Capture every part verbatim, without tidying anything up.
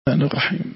الرحمن الرحيم.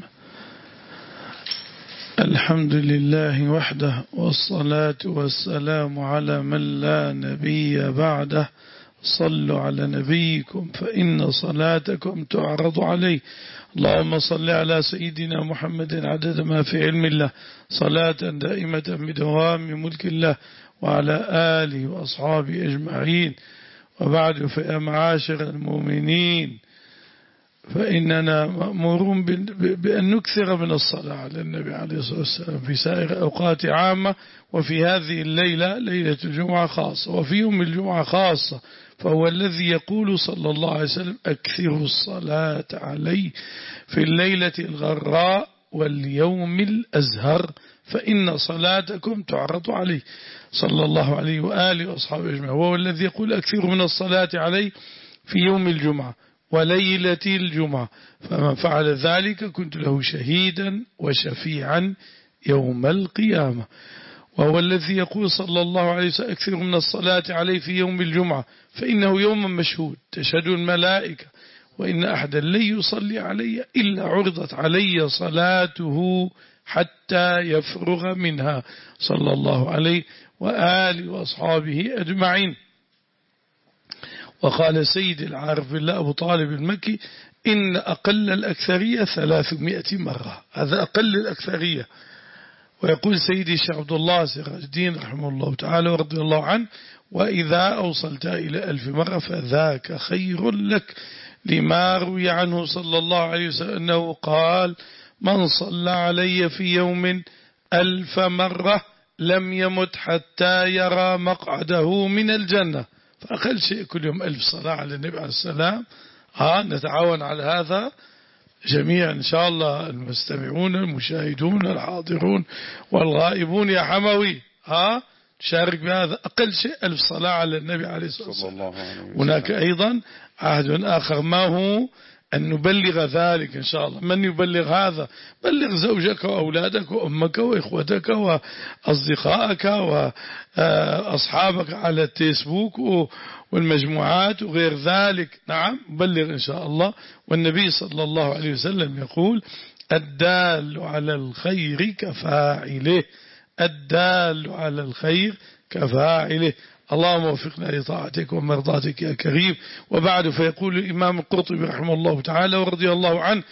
الحمد لله وحده، والصلاة والسلام على من لا نبي بعده. صلوا على نبيكم فإن صلاتكم تعرض عليه. اللهم صل على سيدنا محمد عدد ما في علم الله، صلاة دائمة بدوام ملك الله، وعلى آله وأصحابه أجمعين. وبعد، فيا معاشر المؤمنين، فإننا مأمورون بأن نكثر من الصلاة على النبي عليه الصلاة والسلام في سائر أوقات عامة، وفي هذه الليلة ليلة الجمعة خاصة، وفي يوم الجمعة خاصة. فهو الذي يقول صلى الله عليه وسلم: أكثروا الصلاة عليه في الليلة الغراء واليوم الأزهر، فإن صلاتكم تعرض عليه، صلى الله عليه وآله وأصحابه أجمعين. وهو الذي يقول: أكثروا من الصلاة عليه في يوم الجمعة وليلة الجمعة، فمن فعل ذلك كنت له شهيدا وشفيعا يوم القيامة. وهو الذي يقول صلى الله عليه وسلم: أكثر من الصلاة عليه في يوم الجمعة فإنه يوم مشهود تشهد الملائكة، وإن أحدا لن يصلي علي إلا عرضت علي صلاته حتى يفرغ منها، صلى الله عليه وآله وأصحابه أجمعين. وقال سيد العارف بالله أبو طالب المكي: إن أقل الأكثرية ثلاثمائة مرة، هذا أقل الأكثرية. ويقول سيدي الشيخ عبد الله سراج الدين رحمه الله تعالى ورضي الله عنه: وإذا أوصلت إلى ألف مرة فذاك خير لك، لما روي عنه صلى الله عليه وسلم أنه قال: من صلى علي في يوم ألف مرة لم يمت حتى يرى مقعده من الجنة. فأقل شيء كل يوم ألف صلاة على النبي عليه السلام. ها نتعاون على هذا جميعا إن شاء الله، المستمعون المشاهدون الحاضرون والغائبون يا حموي، ها تشارك بهذا. أقل شيء ألف صلاة على النبي عليه الصلاة والسلام. هناك أيضا عهد آخر، ما هو أن نبلغ ذلك إن شاء الله. من يبلغ هذا؟ بلغ زوجك وأولادك وأمك وإخوتك وأصدقائك وأصحابك على الفيسبوك والمجموعات وغير ذلك. نعم بلغ إن شاء الله. والنبي صلى الله عليه وسلم يقول: الدال على الخير كفاعله، الدال على الخير كفاعله. اللهم وفقنا لطاعتك ومرضاتك يا كريم. وبعد، فيقول الإمام القرطبي رحمه الله تعالى ورضي الله عنه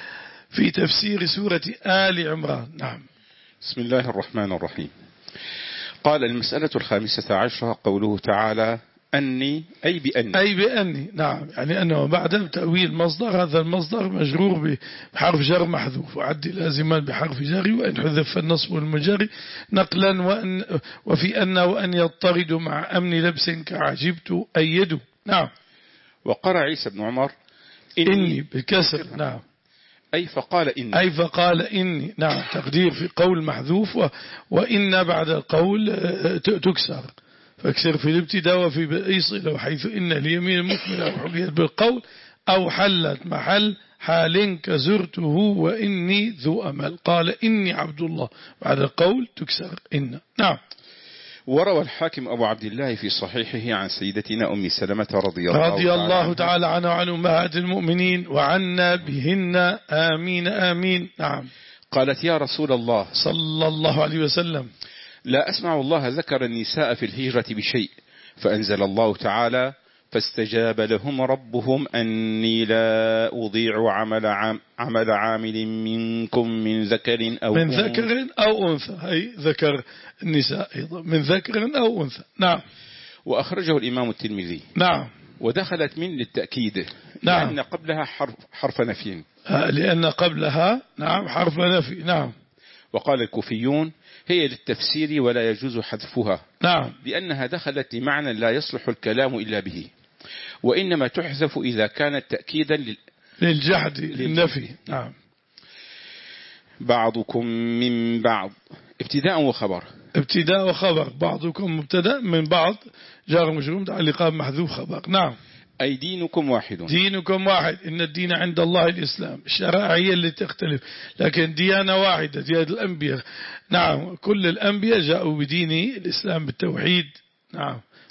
في تفسير سورة آل عمران: نعم. بسم الله الرحمن الرحيم. قال: المسألة الخامسة عشرة قوله تعالى: أني أي بأني، أي بأني. نعم، يعني أنه بعد تأويل مصدر، هذا المصدر مجرور بحرف جر محذوف، وعد لازما بحرف جر، وإن حذف النصب والمجري نقلا، وأن وفي أن وأن يضطرد مع أمن لبس كعجبت أيد. نعم. وقرأ عيسى بن عمر: إني, إني بكسر. نعم. أي فقال إني، أي فقال إني. نعم، تقدير في قول محذوف، و... وإن بعد القول تكسر، فاكسر في الابتداء وفي بإيصل، حيث إن اليمين المكملة حليت بالقول أو حلت محل حال كزرته وإني ذو أمل. قال: إني عبد الله، بعد القول تكسر إن. نعم. وروى الحاكم أبو عبد الله في صحيحه عن سيدتنا أم سلمة رضي الله, رضي الله تعالى عنها وعن أمهات المؤمنين وعنا بهن آمين آمين. نعم. قالت: يا رسول الله صلى الله عليه وسلم، لا أسمع الله ذكر النساء في الهجرة بشيء، فأنزل الله تعالى: فاستجاب لهم ربهم أني لا أضيع عمل, عام عمل عامل منكم من ذكر أو من ذكر أو أنثى. أي ذكر النساء أيضا، من ذكر أو أنثى. نعم. وأخرجه الإمام الترمذي. نعم. ودخلت من للتأكيد، نعم، لأن قبلها حرف, حرف نفي، لأن قبلها نعم حرف نفي. نعم. وقال الكوفيون: هي للتفسير ولا يجوز حذفها، نعم، لأنها دخلت لمعنى لا يصلح الكلام إلا به، وإنما تحذف إذا كانت تأكيدا لل... للجحد للنفي. نعم. بعضكم من بعض، ابتداء وخبر. ابتداء وخبر، بعضكم مبتدا، من بعض جار مجرور متعلقة محذوف خبر. نعم. أي دينكم واحد، دينكم واحد، إن الدين عند الله الإسلام. الشرائع هي اللي تختلف، لكن ديانة واحدة، ديانة الأنبياء. نعم، كل الأنبياء جاءوا بدين الإسلام بالتوحيد. نعم.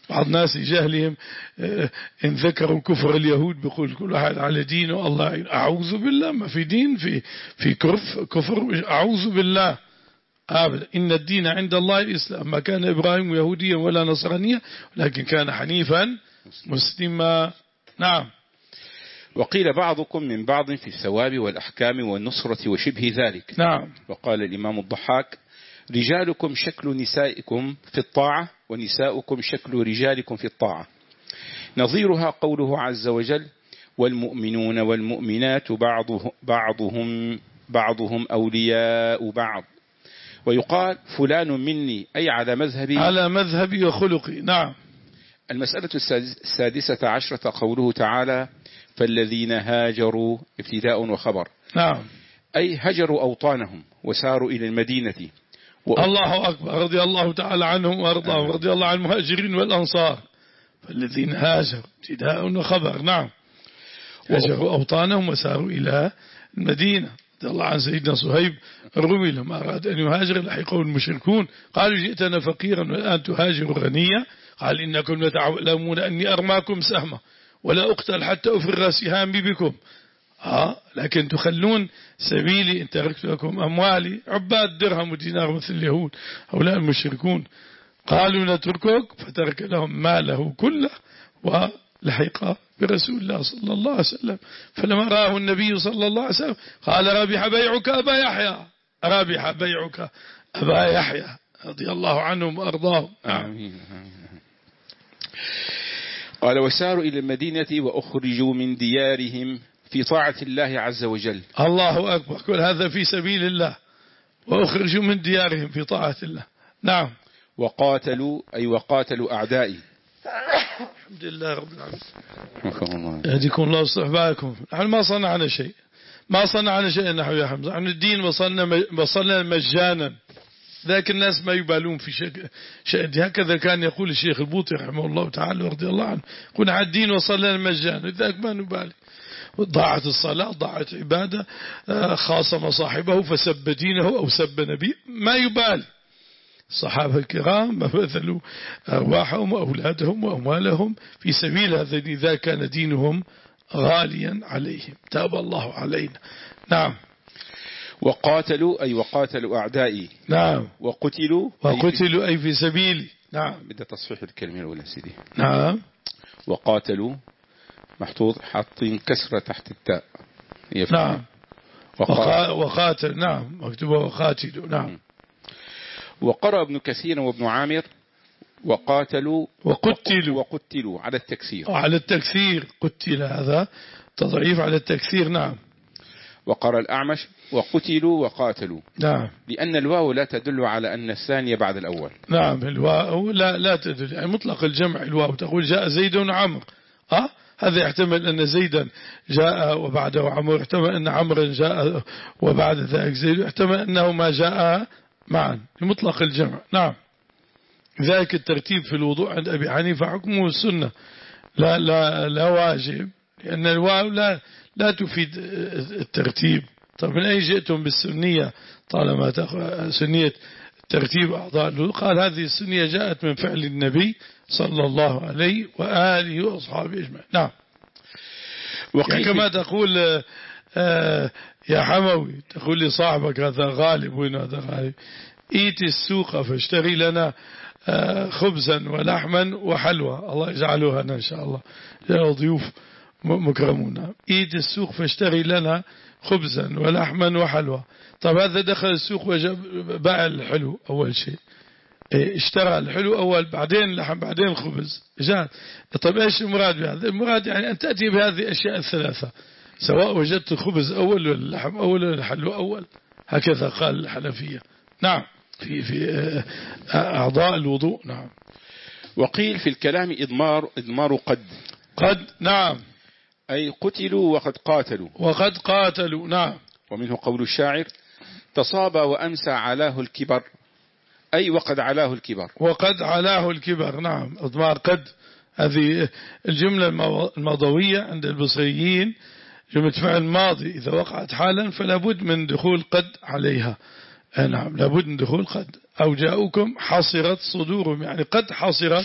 بعض الناس جهلهم إن ذكروا كفر اليهود بيقول كل واحد على دينه الله. أعوذ بالله، ما في دين في في كفر كفر أعوذ بالله أبدا. إن الدين عند الله الإسلام، ما كان إبراهيم يهوديا ولا نصرانيا لكن كان حنيفا مسلما. نعم. وقيل بعضكم من بعض في الثواب والأحكام والنصرة وشبه ذلك. نعم. وقال الإمام الضحاك: رجالكم شكل نسائكم في الطاعة، ونساؤكم شكل رجالكم في الطاعة. نظيرها قوله عز وجل: والمؤمنون والمؤمنات بعضهم, بعضهم, بعضهم أولياء بعض. ويقال فلان مني، أي على مذهبي على مذهبي وخلقي. نعم. المسألة السادسة عشرة قوله تعالى: فالذين هاجروا ابتداء وخبر. نعم. أي هجروا أوطانهم وساروا إلى المدينة. و... الله أكبر، رضي الله تعالى عنهم وأرضاهم، رضي الله عن المهاجرين والأنصار. فالذين هاجروا ابتداء وخبر. نعم. هاجروا أوطانهم وساروا إلى المدينة. رضي الله عن سيدنا صهيب الرومي لما أراد أن يهاجر لحقه المشركون قالوا: جئتنا فقيرا والآن تهاجر غنيا. قال: إنكم لتعلمون أني أرماكم سهمة ولا أقتل حتى أفرغ سهامي بكم. آه لكن تخلون سبيلي إن تركت لكم أموالي. عباد درهم ودينار مثل اليهود هؤلاء المشركون. قالوا: نتركك، فترك لهم ماله كله ولحق برسول الله صلى الله عليه وسلم. فلما رآه النبي صلى الله عليه وسلم قال: رابح بيعك أبا يحيى، رابح بيعك أبا يحيى، رضي الله عنهم وأرضاهم. آمين. قال: وساروا إلى المدينة وأخرجوا من ديارهم في طاعة الله عز وجل. الله أكبر، كل هذا في سبيل الله. وأخرجوا من ديارهم في طاعة الله. نعم. وقاتلوا، أي وقاتلوا أعدائي. الحمد لله رب العالمين. يهديكم الله ويصلح بالكم. نحن ما صنعنا شيء، ما صنعنا شيء نحن يا حمزة. نحن الدين وصلنا وصلنا مجانا. ذاك الناس ما يبالون في شيء شيء. هكذا كان يقول الشيخ البوطي رحمه الله تعالى ورضي الله عنه: كنا على الدين وصلنا مجانا، ذاك ما نبالي. ضاعت الصلاة، ضاعت عبادة، خاصم صاحبه فسب دينه أو سب نبيه، ما يبالي. الصحابة الكرام ما بذلوا أرواحهم وأولادهم وأموالهم في سبيل هذا إذا كان دينهم غاليا عليهم. تاب الله علينا. نعم. وقاتلوا، أي وقاتلوا أعدائي. نعم. وقتلوا، وقتلوا أي في سبيلي. نعم. بدأ تصحيح الكلمة الأولى سيدي. نعم. وقاتلوا محطوط حاطين كسرة تحت التاء. نعم. وقا... وقاتل. نعم مكتوبة وقاتلوا. نعم. وقرأ ابن كثير وابن عامر: وقاتلوا وقتلوا. وقتلوا على التكسير. على التكسير قتل، هذا تضعيف على التكسير. نعم. وقرأ الأعمش: وقتلوا وقاتلوا. نعم. لأن الواو لا تدل على أن الثانية بعد الأول. نعم. الواو لا لا تدل، يعني مطلق الجمع الواو. تقول جاء زيد وعمر، أه هذا يحتمل أن زيدا جاء وبعده عمر، يحتمل أن عمرا جاء وبعد ذلك زيد، يحتمل أنه ما جاء معا لمطلق الجمع. نعم. ذلك الترتيب في الوضوء عند أبي حنيفة حكمه السنة لا لا لا واجب، لأن الواو لا لا تفيد الترتيب. طب من أين جئتم بالسنية طالما سنية ترتيب أعضاء الوضوء؟ قال: هذه السنية جاءت من فعل النبي صلى الله عليه وآله وأصحابه أجمعين. نعم. يعني كما تقول آه يا حموي، تقول لصاحبك هذا غالب، وين هذا غالب؟ ايت السوق فاشتري لنا آه خبزا ولحما وحلوى. الله يجعلها لنا إن شاء الله يا ضيوف مكرمون. ايت السوق فاشتري لنا خبزا ولحما وحلوى. طب هذا دخل السوق وجاب باع الحلو أول شيء، اشترى الحلو أول، بعدين اللحم، بعدين الخبز. جاء. طب إيش المراد بهذا؟ المراد يعني أن تأتي بهذه الأشياء الثلاثة، سواء وجدت الخبز أول ولا اللحم أول ولا الحلو أول. هكذا قال الحنفية. نعم. في في أعضاء الوضوء. نعم. وقيل في الكلام إضمار إضمار قد قد. نعم. أي قتلوا وقد قاتلوا. وقد قاتلوا. نعم. ومنه قول الشاعر: تصابى وأمسى علاه الكبر، أي وقد علاه الكبر. وقد علاه الكبر. نعم. إضمار قد، هذه الجملة الماضوية عند البصريين جملة فعل ماضي إذا وقعت حالا فلا بد من دخول قد عليها. نعم لابد من دخول قد. أو جاءوكم حصرت صدورهم، يعني قد حصرت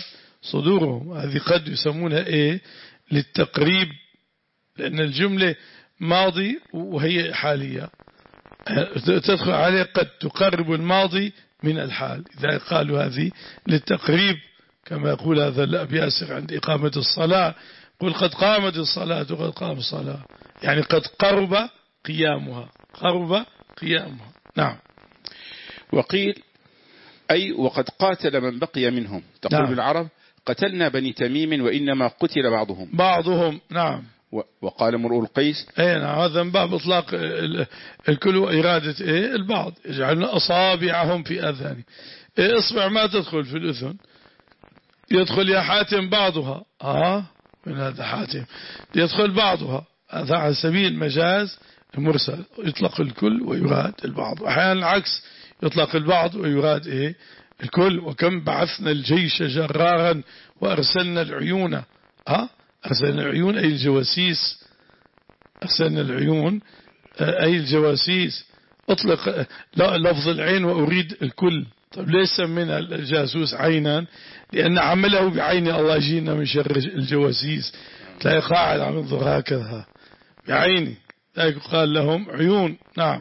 صدورهم. هذه قد يسمونها إيه للتقريب، لأن الجملة ماضي وهي حالية، تدخل عليه قد تقرب الماضي من الحال. إذا قالوا هذه للتقريب، كما يقول هذا الأبياسر عند إقامة الصلاة، قل قد قامت الصلاة وقد قام الصلاة، يعني قد قرب قيامها، قرب قيامها. نعم. وقيل أي وقد قاتل من بقي منهم. تقول نعم. العرب قتلنا بني تميم وإنما قتل بعضهم بعضهم. نعم. وقال امرؤ القيس اي نعم، هذا من باب اطلاق الكل وإرادة إيه البعض، يجعلون أصابعهم في أذاني. إيه اصبع ما تدخل في الأذن، يدخل يا حاتم بعضها، آه من هذا حاتم يدخل بعضها، هذا على سبيل المجاز المرسل، يطلق الكل ويراد البعض. أحيانا العكس، يطلق البعض ويراد إيه الكل. وكم بعثنا الجيش جرارا وأرسلنا العيون، آه أرسلنا العيون أي الجواسيس، أرسلنا العيون أي الجواسيس. أطلق لفظ العين وأريد الكل. طيب ليس سمينا الجاسوس عينا؟ لأن عمله بعين الله، جينا من شر الجواسيس. تلاقي قاعد عم ينظر هكذا بعيني، لا يقال لهم عيون. نعم.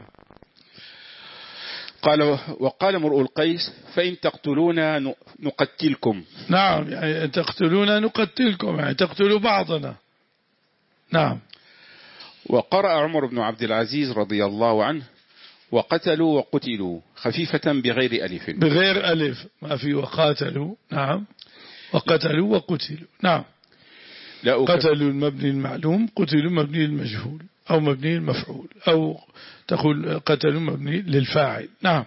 قال وقال امرؤ القيس فإن تقتلونا نقتلكم. نعم، يعني تقتلونا نقتلكم، يعني تقتلوا بعضنا. نعم. وقرأ عمر بن عبد العزيز رضي الله عنه وقتلوا وقتلوا خفيفة بغير ألف. بغير ألف، ما في وقاتلوا. نعم. وقتلوا وقتلوا. نعم. قتلوا المبني المعلوم، قتلوا مبني المجهول أو مبني المفعول، أو تقول قتلوا مبني للفاعل. نعم.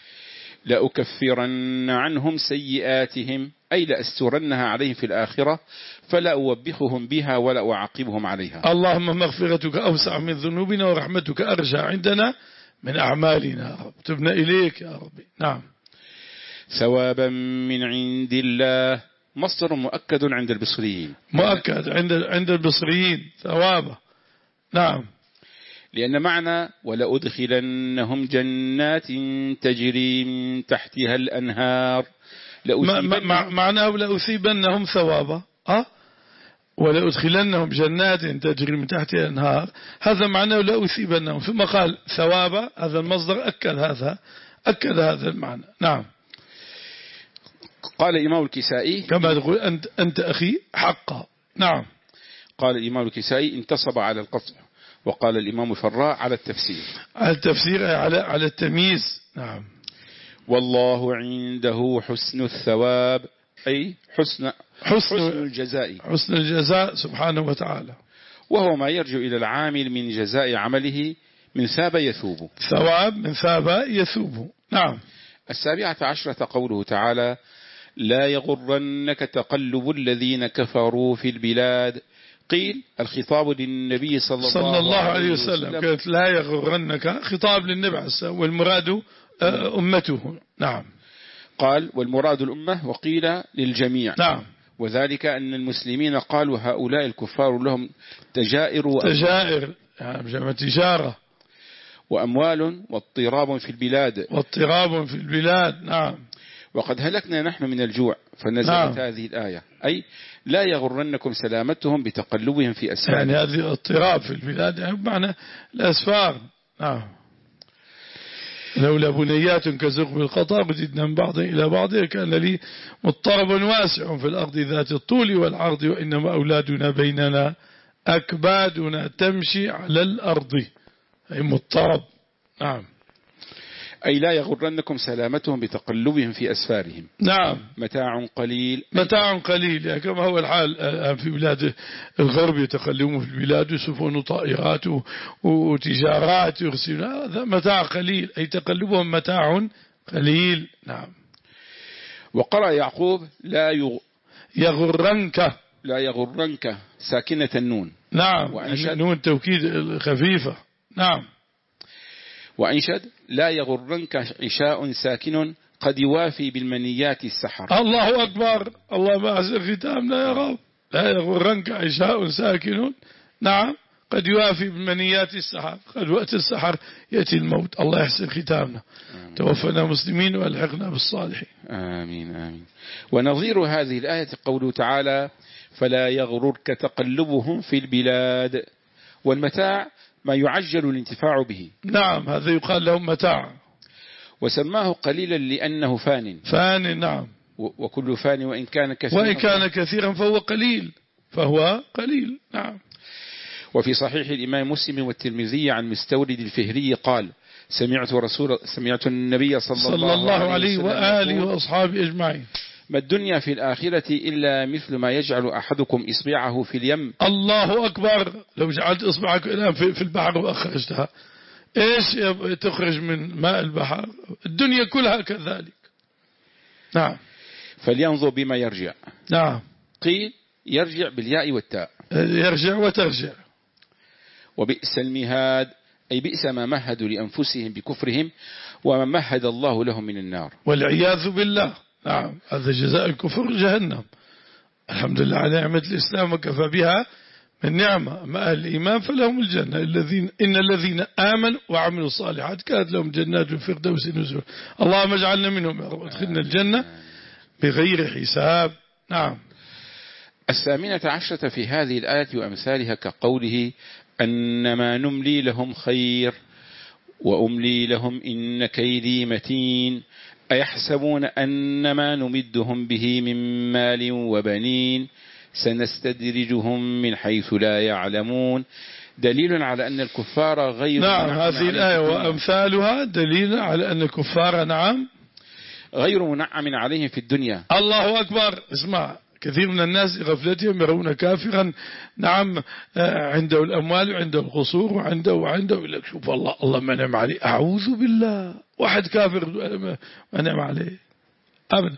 لأكفرن عنهم سيئاتهم أي لأسترنها عليهم في الآخرة فلا أوبخهم بها ولا أعاقبهم عليها. اللهم مغفرتك أوسع من ذنوبنا ورحمتك أرجى عندنا من أعمالنا، رب تبنا إليك يا ربي. نعم. ثوابا من عند الله مصدر مؤكد عند البصريين. مؤكد عند عند البصريين ثوابا. نعم. لأن معنى ولأدخلنهم جنات تجري من تحتها الأنهار معناه لأثيبنهم ثوابا، أه؟ ولأدخلنهم جنات تجري من تحتها الأنهار، هذا معناه لأثيبنهم. ثم قال ثوابا، هذا المصدر أكد هذا أكد هذا المعنى. نعم. قال الإمام الكسائي كما تقول أنت, أنت أخي حقا. نعم. قال الإمام الكسائي انتصب على القطع، وقال الإمام الفراء على التفسير. على التفسير على على التمييز. نعم. والله عنده حسن الثواب أي حسن حسن, حسن الجزاء حسن الجزاء سبحانه وتعالى، وهو ما يرجع إلى العامل من جزاء عمله من ثاب يثوب. ثواب من ثاب يثوب. نعم. السابعة عشرة قوله تعالى لا يغرنك تقلب الذين كفروا في البلاد. قيل الخطاب للنبي صلى الله, صلى الله عليه وسلم, وسلم. قالت لا يغرنك خطاب للنبي عليه السلام، والمراد أمته. نعم. قال والمراد الأمة، وقيل للجميع. نعم. وذلك أن المسلمين قالوا هؤلاء الكفار لهم تجائر تجائر يعني جمع تجارة وأموال واضطراب في البلاد واضطراب في البلاد. نعم. وقد هلكنا نحن من الجوع فنزلت نعم. هذه الآية أي لا يغرنكم سلامتهم بتقلبهم في أسفار، يعني هذه اضطراب في البلاد يعني بمعنى الأسفار. نعم. لولا بنيات كزغب القطار رددنا من بعض إلى بعض كان لي مضطرب واسع في الأرض ذات الطول والعرض، وإنما أولادنا بيننا أكبادنا تمشي على الأرض، أي مضطرب. نعم. أي لا يغرنكم سلامتهم بتقلبهم في أسفارهم. نعم. متاع قليل متاع قليل يعني كما هو الحال في بلاد الغرب، يتقلبون في البلاد يسفون طائرات وتجارات يرسلون، هذا متاع قليل أي تقلبهم متاع قليل. نعم. وقرأ يعقوب لا يغ... يغرنك لا يغرنك ساكنة النون. نعم. وأنشد نون توكيد خفيفة. نعم. وأنشد لا يغرنك عشاء ساكن قد يوافي بالمنيات السحر. الله أكبر. الله ما أحسن ختامنا يا رب. لا يغرنك عشاء ساكن. نعم. قد يوافي بالمنيات السحر، قد وقت السحر يأتي الموت. الله يحسن ختامنا. توفنا مسلمين والحقنا بالصالحين. آمين آمين. ونظير هذه الآية قوله تعالى فلا يغررك تقلبهم في البلاد. والمتاع ما يعجل الانتفاع به. نعم هذا يقال له متاع. وسماه قليلا لأنه فان. فان نعم. وكل فان وإن كان كثيرا وإن كان كثيرا فهو قليل فهو قليل. نعم. وفي صحيح الإمام مسلم والترمذي عن مستورد الفهري قال سمعت رسول سمعت النبي صلى, صلى الله, الله عليه وآله وأصحابه أجمعين ما الدنيا في الآخرة إلا مثل ما يجعل أحدكم إصبعه في اليم. الله أكبر. لو جعلت إصبعك الآن في البحر وأخرجتها إيش تخرج من ماء البحر؟ الدنيا كلها كذلك. نعم. فلينظر بما يرجع. نعم. قيل يرجع بالياء والتاء. يرجع وترجع. وبئس المهاد أي بئس ما مهدوا لأنفسهم بكفرهم وما مهد الله لهم من النار والعياذ بالله. نعم هذا جزاء الكفر جهنم. الحمد لله على نعمة الإسلام وكفى بها من نعمة. أما أهل الإيمان فلهم الجنة الذين إن الذين آمنوا وعملوا الصالحات كانت لهم جنات الفردوس نزلا. اللهم اجعلنا منهم يا رب. ادخلنا الجنة بغير حساب. نعم. الثامنة عشرة في هذه الآية وأمثالها كقوله أنما نملي لهم خير وأملي لهم إن كيدي متين أيحسبون أنما نمدهم به من مال وبنين سنستدرجهم من حيث لا يعلمون. دليل على أن الكفار غير نعم هذه الآية وأمثالها دليل على أن الكفار نعم غير منعم عليهم في الدنيا. الله أكبر. اسمع كثير من الناس غفلتهم يرون كافرا نعم عنده الأموال وعنده القصور وعنده وعنده يقول لك شوف الله الله منعم عليه. أعوذ بالله. واحد كافر منعم عليه أبدا.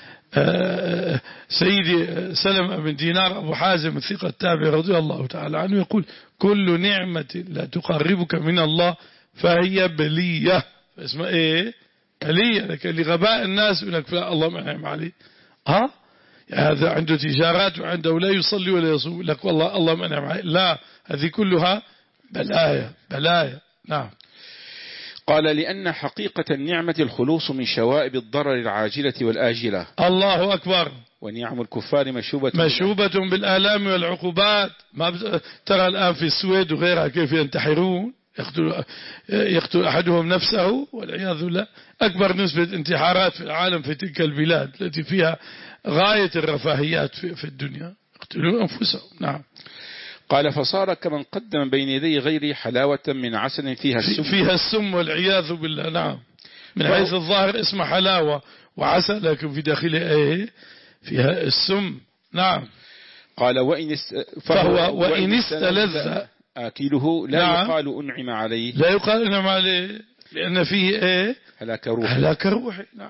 سيدي سلمة بن دينار أبو حازم الثقة التابعي رضي الله تعالى عنه يقول كل نعمة لا تقربك من الله فهي بلية. اسمها ايه بلية. لكن لغباء الناس يقول لك الله منعم عليه. ها هذا عنده تجارات وعنده لا يصلي ولا يصوم لك والله الله منعم عليه. لا هذه كلها بلايا بلايا. نعم. قال لأن حقيقة النعمة الخلوص من شوائب الضرر العاجلة والآجلة. الله أكبر. ونعم الكفار مشوبة مشوبة بالآلام والعقوبات. ما ترى الآن في السويد وغيرها كيف ينتحرون يقتل, يقتل أحدهم نفسه والعياذ بالله. أكبر نسبة انتحارات في العالم في تلك البلاد التي فيها غاية الرفاهيات في, في الدنيا يقتلون أنفسهم. نعم. قال فصار كمن قدم بين يدي غيره حلاوة من عسل فيها السم. فيها السم والعياذ بالله. نعم. من حيث الظاهر اسمه حلاوة وعسل لكن في داخله ايه فيها السم. نعم. قال وإن است... فهو وإن استلذ آكله لا نعم. يقال أنعم عليه. لا يقال أنعم عليه لأن فيه ايه هلاك روحي. هلاك روحي. نعم.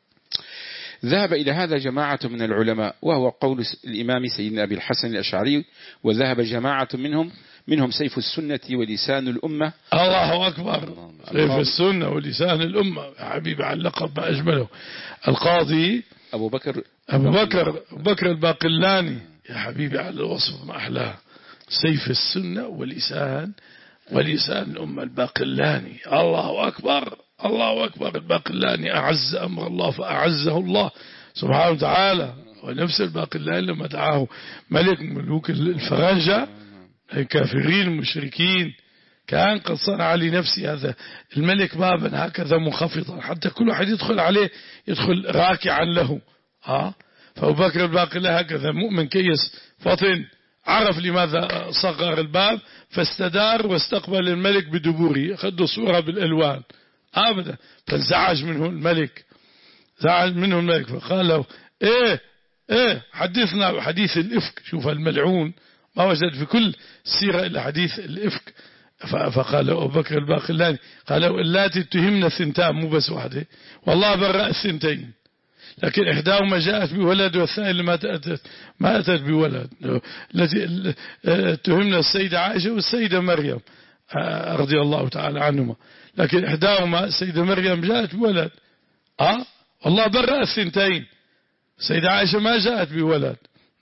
ذهب إلى هذا جماعة من العلماء وهو قول الإمام سيدنا أبي الحسن الأشعري وذهب جماعة منهم منهم سيف السنة ولسان الأمة. الله أكبر. سيف السنة ولسان الأمة يا حبيبي على اللقب ما أجمله. القاضي أبو بكر أبو بكر أبو بكر الباقلاني يا حبيبي على الوصف ما أحلاه. سيف السنة ولسان ولسان الأمة الباقلاني. الله أكبر الله أكبر. الباقلاني أعز أمر الله فأعزه الله سبحانه وتعالى. ونفس الباقلاني لما دعاه ملك ملوك الفرنجة الكافرين المشركين كان قد صنع لنفسه هذا الملك بابا هكذا منخفضا حتى كل واحد يدخل عليه يدخل راكعا له. ها فأبو بكر الباقلاني هكذا مؤمن كيس فطن عرف لماذا صغر الباب فاستدار واستقبل الملك بدبوره أخذ صورة بالألوان أبدا. فانزعج منه الملك زعج منه الملك فقال له ايه ايه حدثنا حديث الإفك. شوف الملعون ما وجد في كل السيرة إلا حديث الإفك. فقال له أبو بكر الباقلاني قال له اللاتي اتهمنا الثنتان مو بس واحدة والله برأ الثنتين لكن إحداهما جاءت بولد والثانية ما أتت ما أتت بولد. التي اتهمنا السيدة عائشة والسيدة مريم رضي الله تعالى عنهما لكن إحداهما السيدة مريم جاءت بولد. أه والله برأ الثنتين. السيدة عائشة ما جاءت بولد.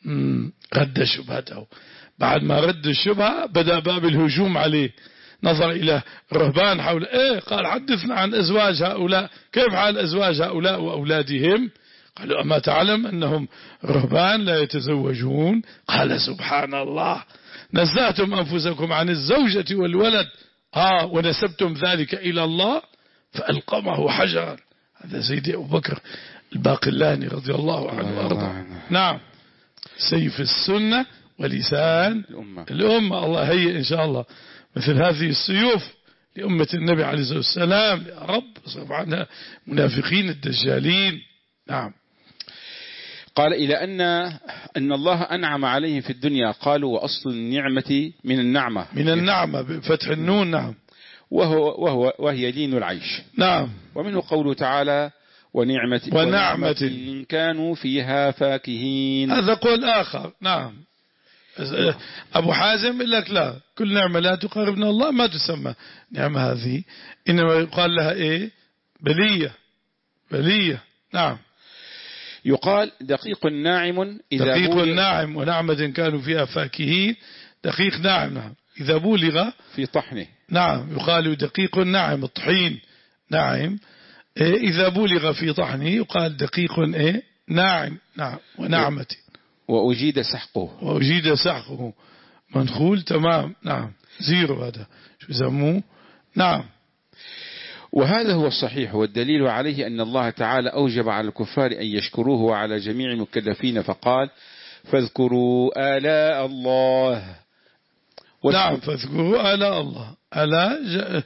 رد شبهته. بعد ما رد الشبهة بدأ باب الهجوم عليه. نظر إلى الرهبان حول ايه قال حدثنا عن أزواج هؤلاء كيف حال أزواج هؤلاء وأولادهم قالوا أما تعلم أنهم رهبان لا يتزوجون؟ قال سبحان الله، نزهتم أنفسكم عن الزوجة والولد آه ونسبتم ذلك إلى الله، فألقمه حجرا. هذا سيدي أبو بكر الباقلاني رضي الله عنه وأرضاه. نعم، سيف السنة ولسان الأمة. الأمة الله هي إن شاء الله مثل هذه السيوف لأمة النبي عليه الصلاة والسلام، يا رب صرف عنها منافقين الدجالين. نعم. قال إلى أن أن الله أنعم عليهم في الدنيا، قالوا وأصل النعمة من النعمة، من النعمة بفتح النون. نعم. وهو وهو وهي لين العيش. نعم. ومنه قوله تعالى ونعمة, ونعمة كانوا فيها فاكهين. هذا قول آخر. نعم. أبو حازم يقول لك لا، كل نعمة لا تقاربنا الله ما تسمى نعمة هذه، إنما يقال لها إيه؟ بلية. بلية. نعم. يقال دقيق ناعم إذا دقيق ناعم ونعمة كانوا فيها فاكهين. دقيق ناعم. نعم. إذا بولغ في طحنه. نعم. يقال دقيق ناعم، الطحين ناعم. إيه إذا بولغ في طحنه يقال دقيق إيه؟ ناعم. نعم. ونعمة. وأجيد سحقه. وأجيد سحقه منخول. تمام. نعم. زيرو هذا شو يسموه. نعم. وهذا هو الصحيح، والدليل عليه أن الله تعالى أوجب على الكفار أن يشكروه وعلى جميع المكلفين، فقال فاذكروا آلاء الله. نعم. فاذكروا آلاء الله. آلاء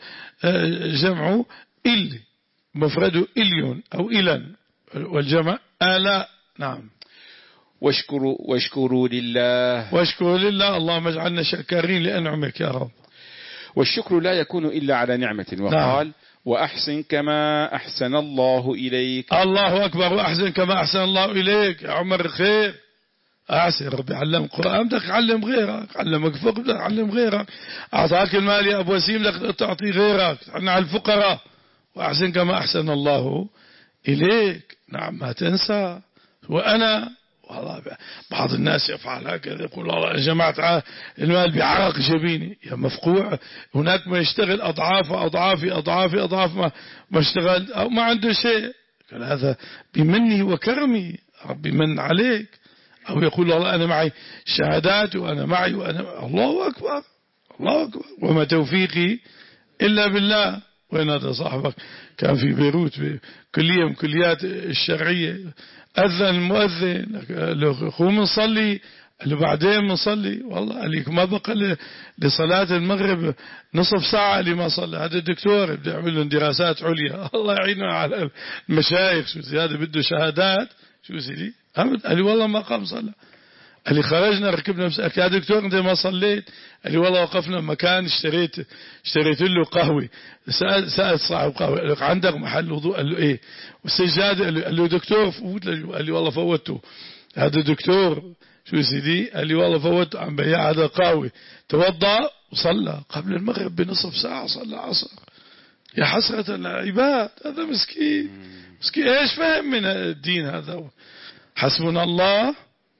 جمع إل، مفرده إليون أو إلن، والجمع آلاء. نعم. واشكروا واشكروا لله. واشكروا لله. اللهم اجعلنا شاكرين لأنعمك يا رب. والشكر لا يكون إلا على نعمة. وقال نعم. وأحسن كما أحسن الله إليك. الله أكبر. وأحسن كما أحسن الله إليك يا عمر خير. أحسن ربي علم القرآن بدك علم غيرك، علمك فقه بدك علم غيرك، أعطاك المال يا أبو وسيم بدك تعطي غيرك، عنا على الفقراء. وأحسن كما أحسن الله إليك. نعم ما تنسى. وأنا والله بعض الناس يفعل هكذا، يقول الله جمعت المال بعرق جبيني. يا مفقوع، هناك ما يشتغل أضعاف أضعاف أضعاف أضعاف ما ما اشتغل أو ما عنده شيء. قال هذا بمني وكرمي، ربي من عليك. أو يقول الله أنا معي شهادات وأنا معي وأنا الله أكبر. الله أكبر. وما توفيقي إلا بالله. وين هذا صاحبك كان في بيروت بكلية من كليات الشرعية، أذن المؤذن له قوم نصلي، قال بعدين نصلي. والله قال لك ما بقى لصلاة المغرب نصف ساعة لما صلى. هذا الدكتور بده يعمل لهم دراسات عليا، الله يعينه على المشايخ. شو هذا بده شهادات. شو سيدي قال لي والله ما قام صلى. قال لي خرجنا ركبنا مسألة يا دكتور انت ما صليت. قال لي والله وقفنا مكان اشتريت اشتريت له قهوة. سأل سأل صاحب قهوة قال له عندك محل وضوء؟ قال له ايه. والسجادة قال له, قال له دكتور فوت له. قال لي والله فوته. هذا دكتور شو سيدي. قال لي والله فوته عم بيع هذا قهوة. توضأ وصلى قبل المغرب بنصف ساعة صلى عصر. يا حسرة العباد. هذا مسكين مسكين ايش فهم من الدين هذا. حسبنا الله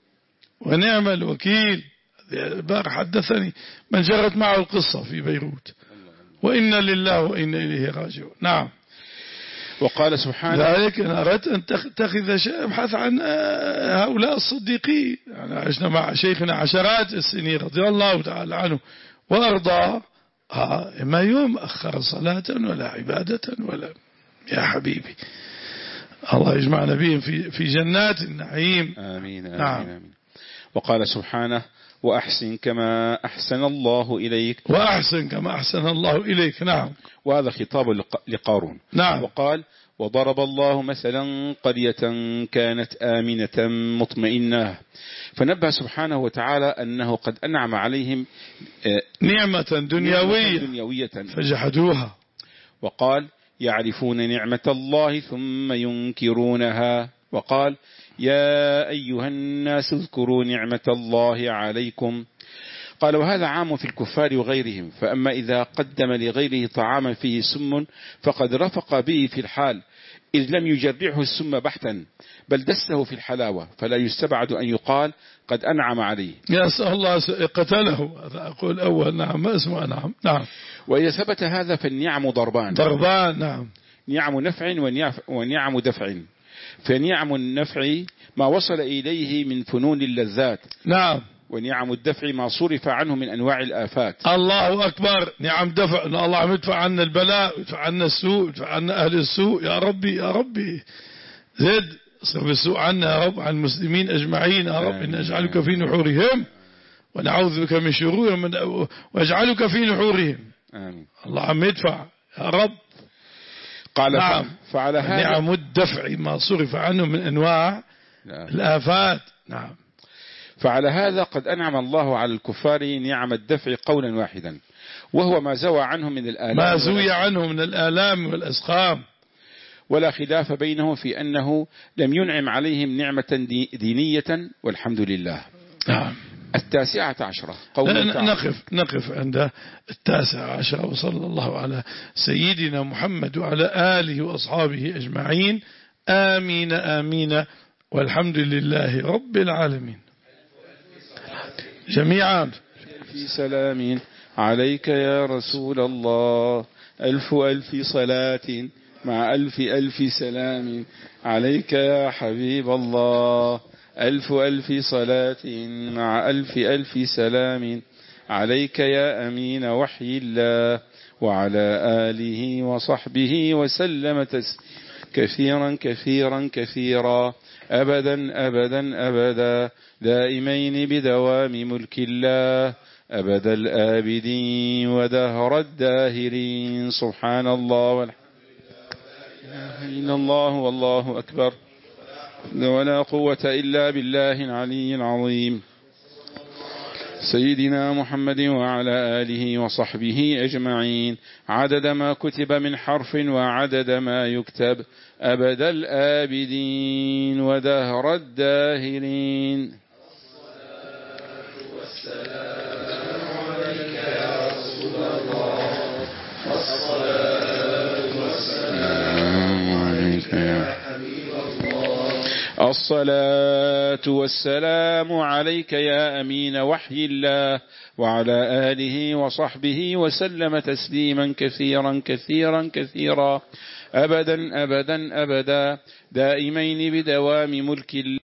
ونعم الوكيل. بار حدثني من جرت معه القصة في بيروت. وإنا لله وإنا إليه راجعون. نعم. وقال سبحانه ذلك إن أردت أن تتخذ شيء ابحث عن هؤلاء الصديقين. يعني عشنا مع شيخنا عشرات السنين رضي الله تعالى عنه وأرضاه. ما يوم أخر صلاة ولا عبادة ولا. يا حبيبي الله يجمعنا بهم في في جنات النعيم. آمين آمين, نعم. آمين. وقال سبحانه وأحسن كما أحسن الله إليك. وأحسن كما أحسن الله إليك. نعم. وهذا خطاب لقارون. نعم. وقال وضرب الله مثلا قرية كانت آمنة مطمئنة. فنبه سبحانه وتعالى أنه قد أنعم عليهم نعمة دنيوية, دنيوية فجحدوها. وقال يعرفون نعمة الله ثم ينكرونها. وقال يا أيها الناس اذكروا نعمة الله عليكم. قال وهذا عام في الكفار وغيرهم. فأما إذا قدم لغيره طعاما فيه سم فقد رفق به في الحال، إذ لم يجرعه السم بحتا بل دسه في الحلاوة، فلا يستبعد أن يقال قد أنعم عليه. يسأل الله قتله. هذا أقول أول. نعم ما اسمه أنعم. نعم. وإذا ثبت هذا فالنعم ضربان. ضربان. نعم. نعم نفع ونعم دفع. فنعم النفع ما وصل إليه من فنون اللذات. نعم. ونعم الدفع ما صرف عنه من أنواع الآفات. الله أكبر. نعم دفع، إن الله عم يدفع عنا البلاء، يدفع عنا السوء، يدفع عنا أهل السوء. يا ربي يا ربي زد اصرف السوء عنا يا رب، عن المسلمين أجمعين يا رب. إن نجعلك في نحورهم ونعوذ بك من شرورهم واجعلك في نحورهم. آمين. الله عم يدفع يا رب. قال نعم. فعلى هذا نعم الدفع ما صرف عنه من أنواع نعم. الآفات. نعم. فعلى هذا قد أنعم الله على الكفار نعم الدفع قولا واحدا، وهو ما زوى عنه من الآلام ما زوي عنه من الآلام والأسقام. ولا خلاف بينهم في أنه لم ينعم عليهم نعمة دينية، والحمد لله. نعم. التاسعة عشرة قوله تعالى. نقف نقف عند التاسعة عشرة. وصلى الله على سيدنا محمد وعلى آله وأصحابه أجمعين. آمين آمين والحمد لله رب العالمين. جميعا في سلام عليك يا رسول الله، ألف ألف صلاة مع ألف ألف سلام عليك يا حبيب الله، ألف ألف صلاة مع ألف ألف سلام عليك يا أمين وحي الله، وعلى آله وصحبه وسلم كثيرا كثيرا كثيرا أبدا أبدا أبدا دائمين بدوام ملك الله، أبد الآبدين ودهر الداهرين. سبحان الله والحمد لله إلا الله والله أكبر، ولا قوة إلا بالله العلي العظيم. سيدنا محمد وعلى آله وصحبه أجمعين، عدد ما كتب من حرف وعدد ما يكتب، أبد الآبدين ودهر الداهرين. الصلاة والسلام عليك يا أمين وحي الله، وعلى آله وصحبه وسلم تسليما كثيرا كثيرا كثيرا أبدا أبدا أبدا دائمين بدوام ملك الله.